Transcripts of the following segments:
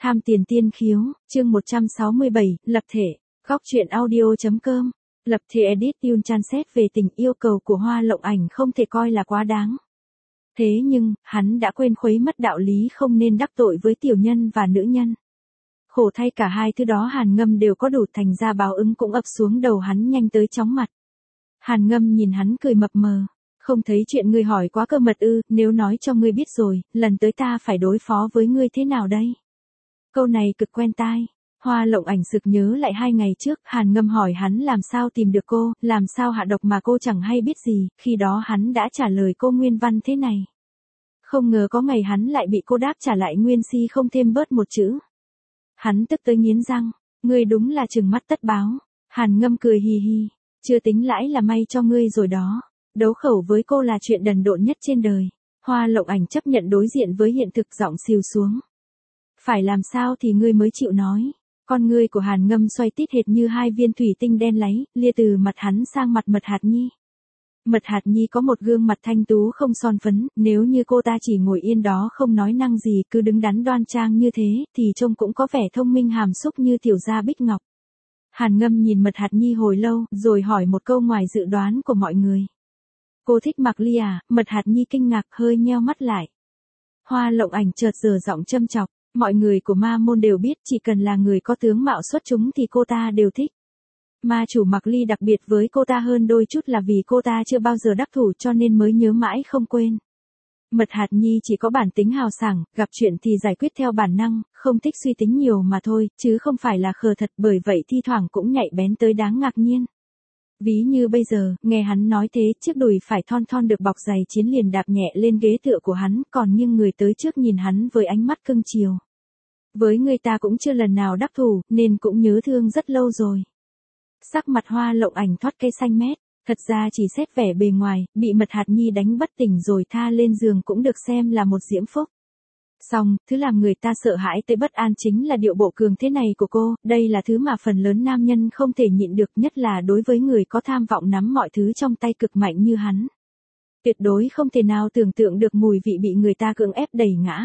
Tham tiền tiên khiếu, chương 167, lập thể, góc truyện audio.com, lập thể edit Yun Chan xét về tình yêu cầu của Hoa Lộng Ảnh không thể coi là quá đáng. Thế nhưng, hắn đã quên khuấy mất đạo lý không nên đắc tội với tiểu nhân và nữ nhân. Khổ thay cả hai thứ đó Hàn Ngâm đều có đủ, thành ra báo ứng cũng ập xuống đầu hắn nhanh tới chóng mặt. Hàn Ngâm nhìn hắn cười mập mờ. Không thấy chuyện ngươi hỏi quá cơ mật ư, nếu nói cho ngươi biết rồi, lần tới ta phải đối phó với ngươi thế nào đây? Câu này cực quen tai. Hoa Lộng Ảnh sực nhớ lại 2 ngày trước, Hàn Ngâm hỏi hắn làm sao tìm được cô, làm sao hạ độc mà cô chẳng hay biết gì, khi đó hắn đã trả lời cô nguyên văn thế này. Không ngờ có ngày hắn lại bị cô đáp trả lại nguyên si không thêm bớt một chữ. Hắn tức tới nghiến răng, ngươi đúng là trừng mắt tất báo. Hàn Ngâm cười hì hì, chưa tính lãi là may cho ngươi rồi đó. Đấu khẩu với cô là chuyện đần độn nhất trên đời. Hoa Lộng Ảnh chấp nhận đối diện với hiện thực, giọng xìu xuống. Phải làm sao thì ngươi mới chịu nói. Con ngươi của Hàn Ngâm xoay tít hệt như 2 viên thủy tinh đen láy, lia từ mặt hắn sang mặt Mật Hạt Nhi. Mật Hạt Nhi có một gương mặt thanh tú không son phấn, nếu như cô ta chỉ ngồi yên đó không nói năng gì, cứ đứng đắn đoan trang như thế, thì trông cũng có vẻ thông minh hàm xúc như tiểu gia Bích Ngọc. Hàn Ngâm nhìn Mật Hạt Nhi hồi lâu, rồi hỏi một câu ngoài dự đoán của mọi người. Cô thích Mạc Ly à? Mật Hạt Nhi kinh ngạc hơi nheo mắt lại. Hoa Lộng Ảnh chợt giở giọng châm chọc, mọi người của ma môn đều biết chỉ cần là người có tướng mạo xuất chúng thì cô ta đều thích. Ma chủ Mạc Ly đặc biệt với cô ta hơn đôi chút là vì cô ta chưa bao giờ đắc thủ cho nên mới nhớ mãi không quên. Mật Hạt Nhi chỉ có bản tính hào sảng, gặp chuyện thì giải quyết theo bản năng, không thích suy tính nhiều mà thôi, chứ không phải là khờ thật, bởi vậy thi thoảng cũng nhạy bén tới đáng ngạc nhiên. Ví như bây giờ, nghe hắn nói thế, chiếc đùi phải thon thon được bọc giày chiến liền đạp nhẹ lên ghế tựa của hắn, còn nghiêng người tới trước nhìn hắn với ánh mắt cưng chiều. Với người ta cũng chưa lần nào đắc thủ, nên cũng nhớ thương rất lâu rồi. Sắc mặt Hoa Lộng Ảnh thoát cây xanh mét, thật ra chỉ xét vẻ bề ngoài, bị Mật Hạt Nhi đánh bất tỉnh rồi tha lên giường cũng được xem là một diễm phúc. Song, thứ làm người ta sợ hãi tới bất an chính là điệu bộ cường thế này của cô, đây là thứ mà phần lớn nam nhân không thể nhịn được, nhất là đối với người có tham vọng nắm mọi thứ trong tay cực mạnh như hắn. Tuyệt đối không thể nào tưởng tượng được mùi vị bị người ta cưỡng ép đẩy ngã.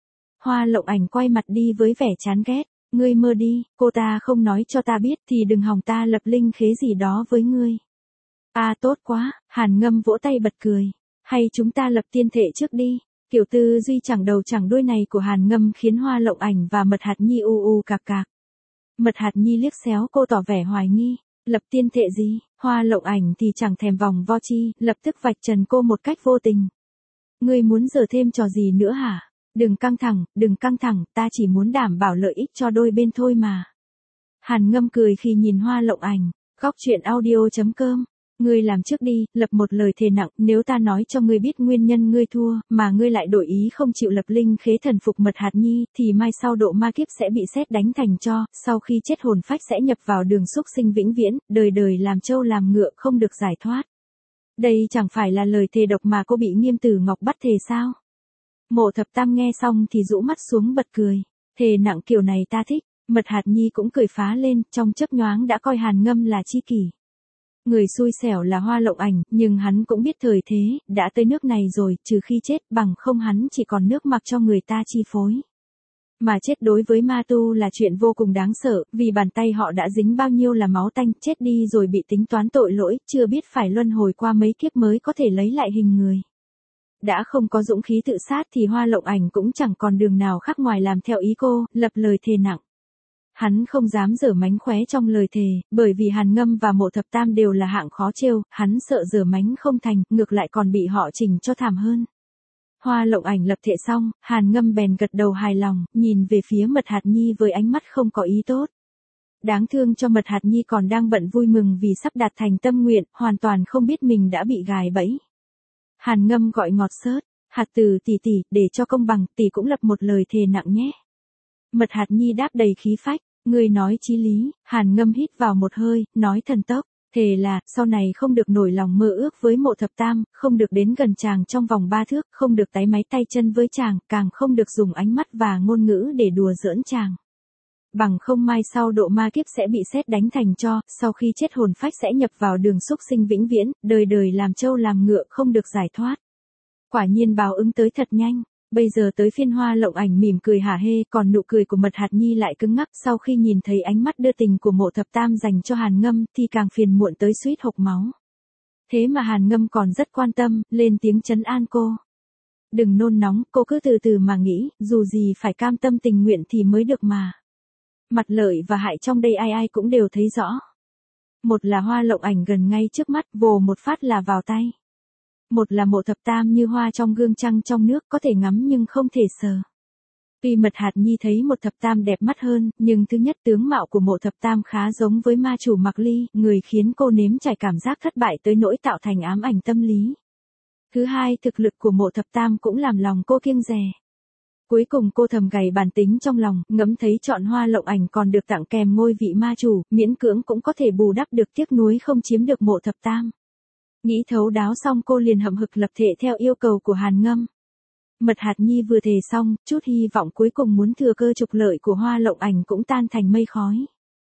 Hoa Lộng Ảnh quay mặt đi với vẻ chán ghét, ngươi mơ đi, cô ta không nói cho ta biết thì đừng hòng ta lập linh khế gì đó với ngươi. À tốt quá, Hàn Ngâm vỗ tay bật cười, hay chúng ta lập tiên thể trước đi. Kiểu tư duy chẳng đầu chẳng đuôi này của Hàn Ngâm khiến Hoa Lộng Ảnh và Mật Hạt Nhi u cạc cạc. Mật Hạt Nhi liếc xéo cô tỏ vẻ hoài nghi, lập tiên thệ gì? Hoa Lộng Ảnh thì chẳng thèm vòng vo chi, lập tức vạch trần cô một cách vô tình. Ngươi muốn giở thêm trò gì nữa hả? Đừng căng thẳng, ta chỉ muốn đảm bảo lợi ích cho đôi bên thôi mà. Hàn Ngâm cười khi nhìn Hoa Lộng Ảnh, góc truyện audio.com. Ngươi làm trước đi, lập một lời thề nặng, nếu ta nói cho ngươi biết nguyên nhân ngươi thua, mà ngươi lại đổi ý không chịu lập linh khế thần phục Mật Hạt Nhi, thì mai sau độ ma kiếp sẽ bị sét đánh thành tro, sau khi chết hồn phách sẽ nhập vào đường súc sinh vĩnh viễn, đời đời làm trâu làm ngựa không được giải thoát. Đây chẳng phải là lời thề độc mà cô bị Nghiêm Tử Ngọc bắt thề sao? Mộ Thập Tam nghe xong thì rũ mắt xuống bật cười, thề nặng kiểu này ta thích. Mật Hạt Nhi cũng cười phá lên, trong chớp nhoáng đã coi Hàn Ngâm là chi kỷ. Người xui xẻo là Hoa Lộng Ảnh, nhưng hắn cũng biết thời thế, đã tới nước này rồi, trừ khi chết, bằng không hắn chỉ còn nước mặc cho người ta chi phối. Mà chết đối với ma tu là chuyện vô cùng đáng sợ, vì bàn tay họ đã dính bao nhiêu là máu tanh, chết đi rồi bị tính toán tội lỗi, chưa biết phải luân hồi qua mấy kiếp mới có thể lấy lại hình người. Đã không có dũng khí tự sát thì Hoa Lộng Ảnh cũng chẳng còn đường nào khác ngoài làm theo ý cô, lập lời thề nặng. Hắn không dám giở mánh khóe trong lời thề, bởi vì Hàn Ngâm và Mộ Thập Tam đều là hạng khó trêu, hắn sợ giở mánh không thành, ngược lại còn bị họ chỉnh cho thảm hơn. Hoa Lộng Ảnh lập thệ xong, Hàn Ngâm bèn gật đầu hài lòng, nhìn về phía Mật Hạt Nhi với ánh mắt không có ý tốt. Đáng thương cho Mật Hạt Nhi còn đang bận vui mừng vì sắp đạt thành tâm nguyện, hoàn toàn không biết mình đã bị gài bẫy. Hàn Ngâm gọi ngọt xớt, Hạt Tử tỷ, để cho công bằng, tỷ cũng lập một lời thề nặng nhé. Mật Hạt Nhi đáp đầy khí phách, ngươi nói chí lý. Hàn Ngâm hít vào một hơi, nói thần tốc, thề là, sau này không được nổi lòng mơ ước với Mộ Thập Tam, không được đến gần chàng trong vòng 3 thước, không được táy máy tay chân với chàng, càng không được dùng ánh mắt và ngôn ngữ để đùa giỡn chàng. Bằng không mai sau độ ma kiếp sẽ bị sét đánh thành tro, sau khi chết hồn phách sẽ nhập vào đường súc sinh vĩnh viễn, đời đời làm trâu làm ngựa không được giải thoát. Quả nhiên báo ứng tới thật nhanh. Bây giờ tới phiên Hoa Lộng Ảnh mỉm cười hả hê, còn nụ cười của Mật Hạt Nhi lại cứng ngắc sau khi nhìn thấy ánh mắt đưa tình của Mộ Thập Tam dành cho Hàn Ngâm thì càng phiền muộn tới suýt hộc máu. Thế mà Hàn Ngâm còn rất quan tâm, lên tiếng trấn an cô. Đừng nôn nóng, cô cứ từ từ mà nghĩ, dù gì phải cam tâm tình nguyện thì mới được mà. Mặt lợi và hại trong đây ai ai cũng đều thấy rõ. Một là Hoa Lộng Ảnh gần ngay trước mắt, vồ một phát là vào tay. Một là Mộ Thập Tam như hoa trong gương trăng trong nước, có thể ngắm nhưng không thể sờ. Tuy Mật Hạt Nhi thấy Mộ Thập Tam đẹp mắt hơn, nhưng thứ nhất tướng mạo của Mộ Thập Tam khá giống với ma chủ Mạc Ly, người khiến cô nếm trải cảm giác thất bại tới nỗi tạo thành ám ảnh tâm lý. Thứ hai, thực lực của Mộ Thập Tam cũng làm lòng cô kiêng dè. Cuối cùng cô thầm gầy bản tính trong lòng, ngẫm thấy chọn Hoa Lộng Ảnh còn được tặng kèm ngôi vị ma chủ, miễn cưỡng cũng có thể bù đắp được tiếc nuối không chiếm được Mộ Thập Tam. Nghĩ thấu đáo xong cô liền hậm hực lập thệ theo yêu cầu của Hàn Ngâm. Mật Hạt Nhi vừa thề xong, chút hy vọng cuối cùng muốn thừa cơ trục lợi của Hoa Lộng Ảnh cũng tan thành mây khói.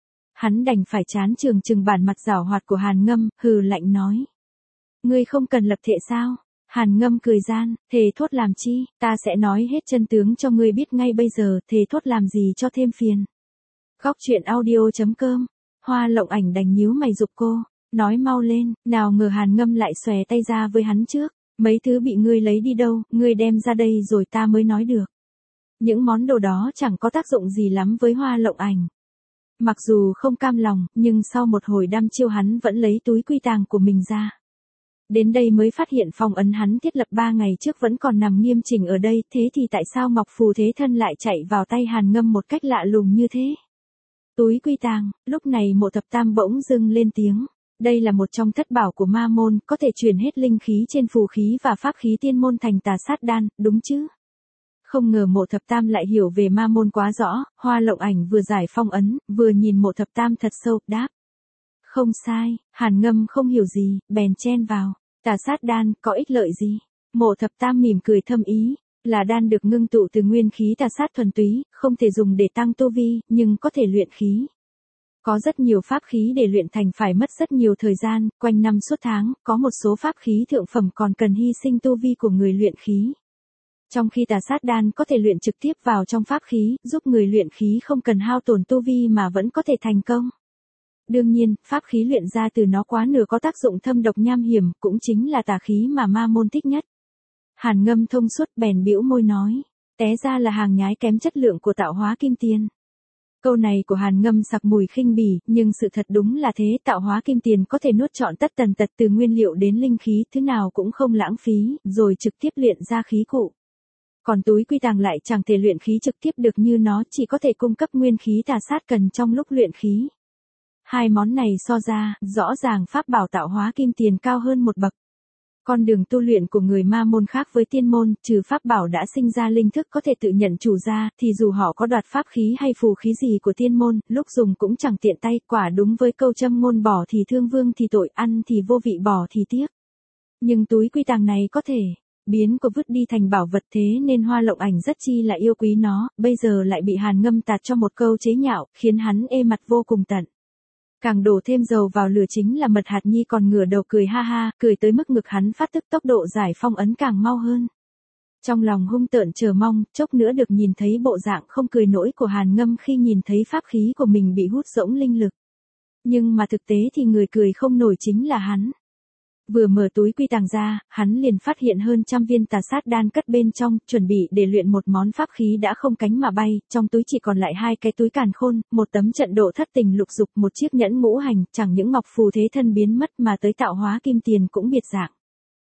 Hắn đành phải chán chừng chừng bản mặt giảo hoạt của Hàn Ngâm, hừ lạnh nói. Ngươi không cần lập thệ sao? Hàn Ngâm cười gian, thề thốt làm chi, ta sẽ nói hết chân tướng cho ngươi biết ngay bây giờ, thề thốt làm gì cho thêm phiền. Góc truyện audio.com, Hoa Lộng Ảnh đành nhíu mày giục cô, nói mau lên, nào ngờ Hàn Ngâm lại xòe tay ra với hắn trước, mấy thứ bị ngươi lấy đi đâu, ngươi đem ra đây rồi ta mới nói được. Những món đồ đó chẳng có tác dụng gì lắm với Hoa Lộng Ảnh. Mặc dù không cam lòng, nhưng sau một hồi đăm chiêu hắn vẫn lấy túi quy tàng của mình ra. Đến đây mới phát hiện phong ấn hắn thiết lập 3 ngày trước vẫn còn nằm nghiêm chỉnh ở đây, thế thì tại sao Ngọc Phù Thế Thân lại chạy vào tay Hàn Ngâm một cách lạ lùng như thế? Túi quy tàng, lúc này Mộ Thập Tam bỗng dưng lên tiếng. Đây là một trong thất bảo của ma môn, có thể truyền hết linh khí trên phù khí và pháp khí tiên môn thành Tà Sát Đan, đúng chứ? Không ngờ Mộ Thập Tam lại hiểu về ma môn quá rõ, Hoa Lộng Ảnh vừa giải phong ấn, vừa nhìn Mộ Thập Tam thật sâu, đáp. Không sai, Hàn Ngâm không hiểu gì, bèn chen vào. Tà Sát Đan, có ích lợi gì? Mộ Thập Tam mỉm cười thâm ý, là đan được ngưng tụ từ nguyên khí tà sát thuần túy, không thể dùng để tăng tu vi, nhưng có thể luyện khí. Có rất nhiều pháp khí để luyện thành phải mất rất nhiều thời gian, quanh năm suốt tháng, có một số pháp khí thượng phẩm còn cần hy sinh tu vi của người luyện khí. Trong khi Tà Sát Đan có thể luyện trực tiếp vào trong pháp khí, giúp người luyện khí không cần hao tổn tu vi mà vẫn có thể thành công. Đương nhiên, pháp khí luyện ra từ nó quá nửa có tác dụng thâm độc nham hiểm, cũng chính là tà khí mà ma môn thích nhất. Hàn Ngâm thông suốt bèn bĩu môi nói, té ra là hàng nhái kém chất lượng của Tạo Hóa Kim Tiền. Câu này của Hàn Ngâm sặc mùi khinh bỉ, nhưng sự thật đúng là thế, Tạo Hóa Kim Tiền có thể nuốt trọn tất tần tật từ nguyên liệu đến linh khí, thứ nào cũng không lãng phí, rồi trực tiếp luyện ra khí cụ. Còn túi quy tàng lại chẳng thể luyện khí trực tiếp được như nó, chỉ có thể cung cấp nguyên khí tà sát cần trong lúc luyện khí. Hai món này so ra, rõ ràng pháp bảo Tạo Hóa Kim Tiền cao hơn một bậc. Con đường tu luyện của người ma môn khác với tiên môn, trừ pháp bảo đã sinh ra linh thức có thể tự nhận chủ ra, thì dù họ có đoạt pháp khí hay phù khí gì của tiên môn, lúc dùng cũng chẳng tiện tay, quả đúng với câu châm ngôn bỏ thì thương vương thì tội, ăn thì vô vị bỏ thì tiếc. Nhưng túi quy tàng này có thể biến cô vứt đi thành bảo vật, thế nên Hoa Lộng Ảnh rất chi là yêu quý nó, bây giờ lại bị Hàn Ngâm tạt cho một câu chế nhạo, khiến hắn ê mặt vô cùng tận. Càng đổ thêm dầu vào lửa chính là Mật Hạt Nhi còn ngửa đầu cười ha ha, cười tới mức ngực hắn phát tức, tốc độ giải phong ấn càng mau hơn. Trong lòng hung tợn chờ mong, chốc nữa được nhìn thấy bộ dạng không cười nổi của Hàn Ngâm khi nhìn thấy pháp khí của mình bị hút rỗng linh lực. Nhưng mà thực tế thì người cười không nổi chính là hắn. Vừa mở túi quy tàng ra, hắn liền phát hiện hơn 100 viên Tà Sát Đan cất bên trong, chuẩn bị để luyện một món pháp khí đã không cánh mà bay, trong túi chỉ còn lại 2 cái túi càn khôn, một tấm trận độ thất tình lục dục, một chiếc nhẫn ngũ hành, chẳng những Ngọc Phù Thế Thân biến mất mà tới Tạo Hóa Kim Tiền cũng biệt dạng.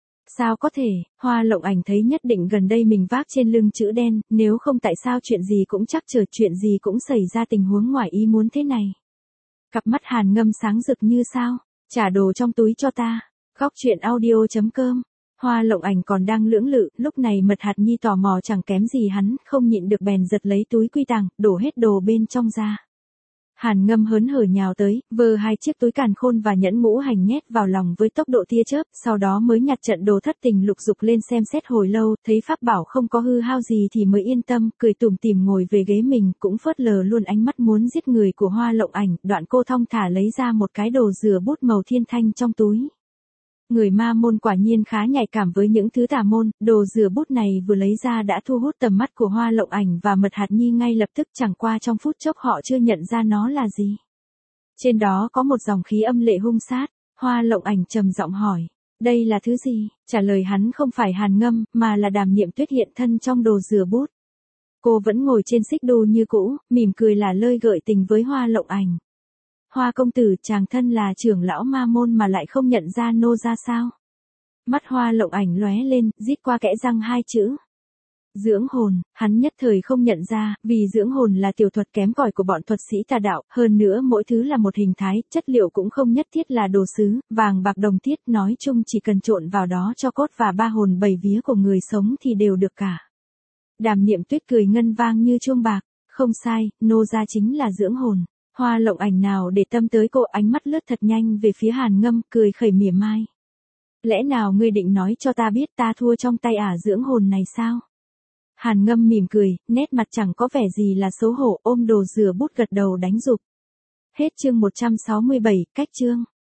Sao có thể, Hoa Lộng Ảnh thấy nhất định gần đây mình vác trên lưng chữ đen, nếu không tại sao chuyện gì cũng chắc chờ, chuyện gì cũng xảy ra tình huống ngoài ý muốn thế này. Cặp mắt Hàn Ngâm sáng rực như sao, trả đồ trong túi cho ta. Góc truyện audio.com, Hoa Lộng Ảnh còn đang lưỡng lự, lúc này Mật Hạt Nhi tò mò chẳng kém gì hắn, không nhịn được bèn giật lấy túi quy tàng, đổ hết đồ bên trong ra. Hàn Ngâm hớn hở nhào tới, vơ 2 chiếc túi càn khôn và nhẫn ngũ hành nhét vào lòng với tốc độ tia chớp, sau đó mới nhặt trận đồ thất tình lục dục lên xem xét hồi lâu, thấy pháp bảo không có hư hao gì thì mới yên tâm, cười tủm tỉm ngồi về ghế mình, cũng phớt lờ luôn ánh mắt muốn giết người của Hoa Lộng Ảnh, đoạn cô thong thả lấy ra một cái đồ dừa bút màu thiên thanh trong túi. Người ma môn quả nhiên khá nhạy cảm với những thứ tà môn, đồ rửa bút này vừa lấy ra đã thu hút tầm mắt của Hoa Lộng Ảnh và Mật Hạt Nhi ngay lập tức, chẳng qua trong phút chốc họ chưa nhận ra nó là gì. Trên đó có một dòng khí âm lệ hung sát, Hoa Lộng Ảnh trầm giọng hỏi, đây là thứ gì? Trả lời hắn không phải Hàn Ngâm, mà là Đàm Niệm Tuyết hiện thân trong đồ rửa bút. Cô vẫn ngồi trên xích đu như cũ, mỉm cười là lơi gợi tình với Hoa Lộng Ảnh. Hoa công tử, chàng thân là trưởng lão ma môn mà lại không nhận ra nô ra sao? Mắt Hoa Lộng Ảnh lóe lên, rít qua kẽ răng hai chữ. Dưỡng hồn, hắn nhất thời không nhận ra, vì dưỡng hồn là tiểu thuật kém cỏi của bọn thuật sĩ tà đạo, hơn nữa mỗi thứ là một hình thái, chất liệu cũng không nhất thiết là đồ sứ, vàng bạc đồng thiết, nói chung chỉ cần trộn vào đó cho cốt và ba hồn bảy vía của người sống thì đều được cả. Đàm Niệm Tuyết cười ngân vang như chuông bạc, không sai, nô gia chính là dưỡng hồn. Hoa Lộng Ảnh nào để tâm tới cô, ánh mắt lướt thật nhanh về phía Hàn Ngâm, cười khẩy mỉa mai. Lẽ nào ngươi định nói cho ta biết ta thua trong tay dưỡng hồn này sao? Hàn Ngâm mỉm cười, nét mặt chẳng có vẻ gì là xấu hổ, ôm đồ rửa bút gật đầu đánh giục. Hết chương 167, cách chương.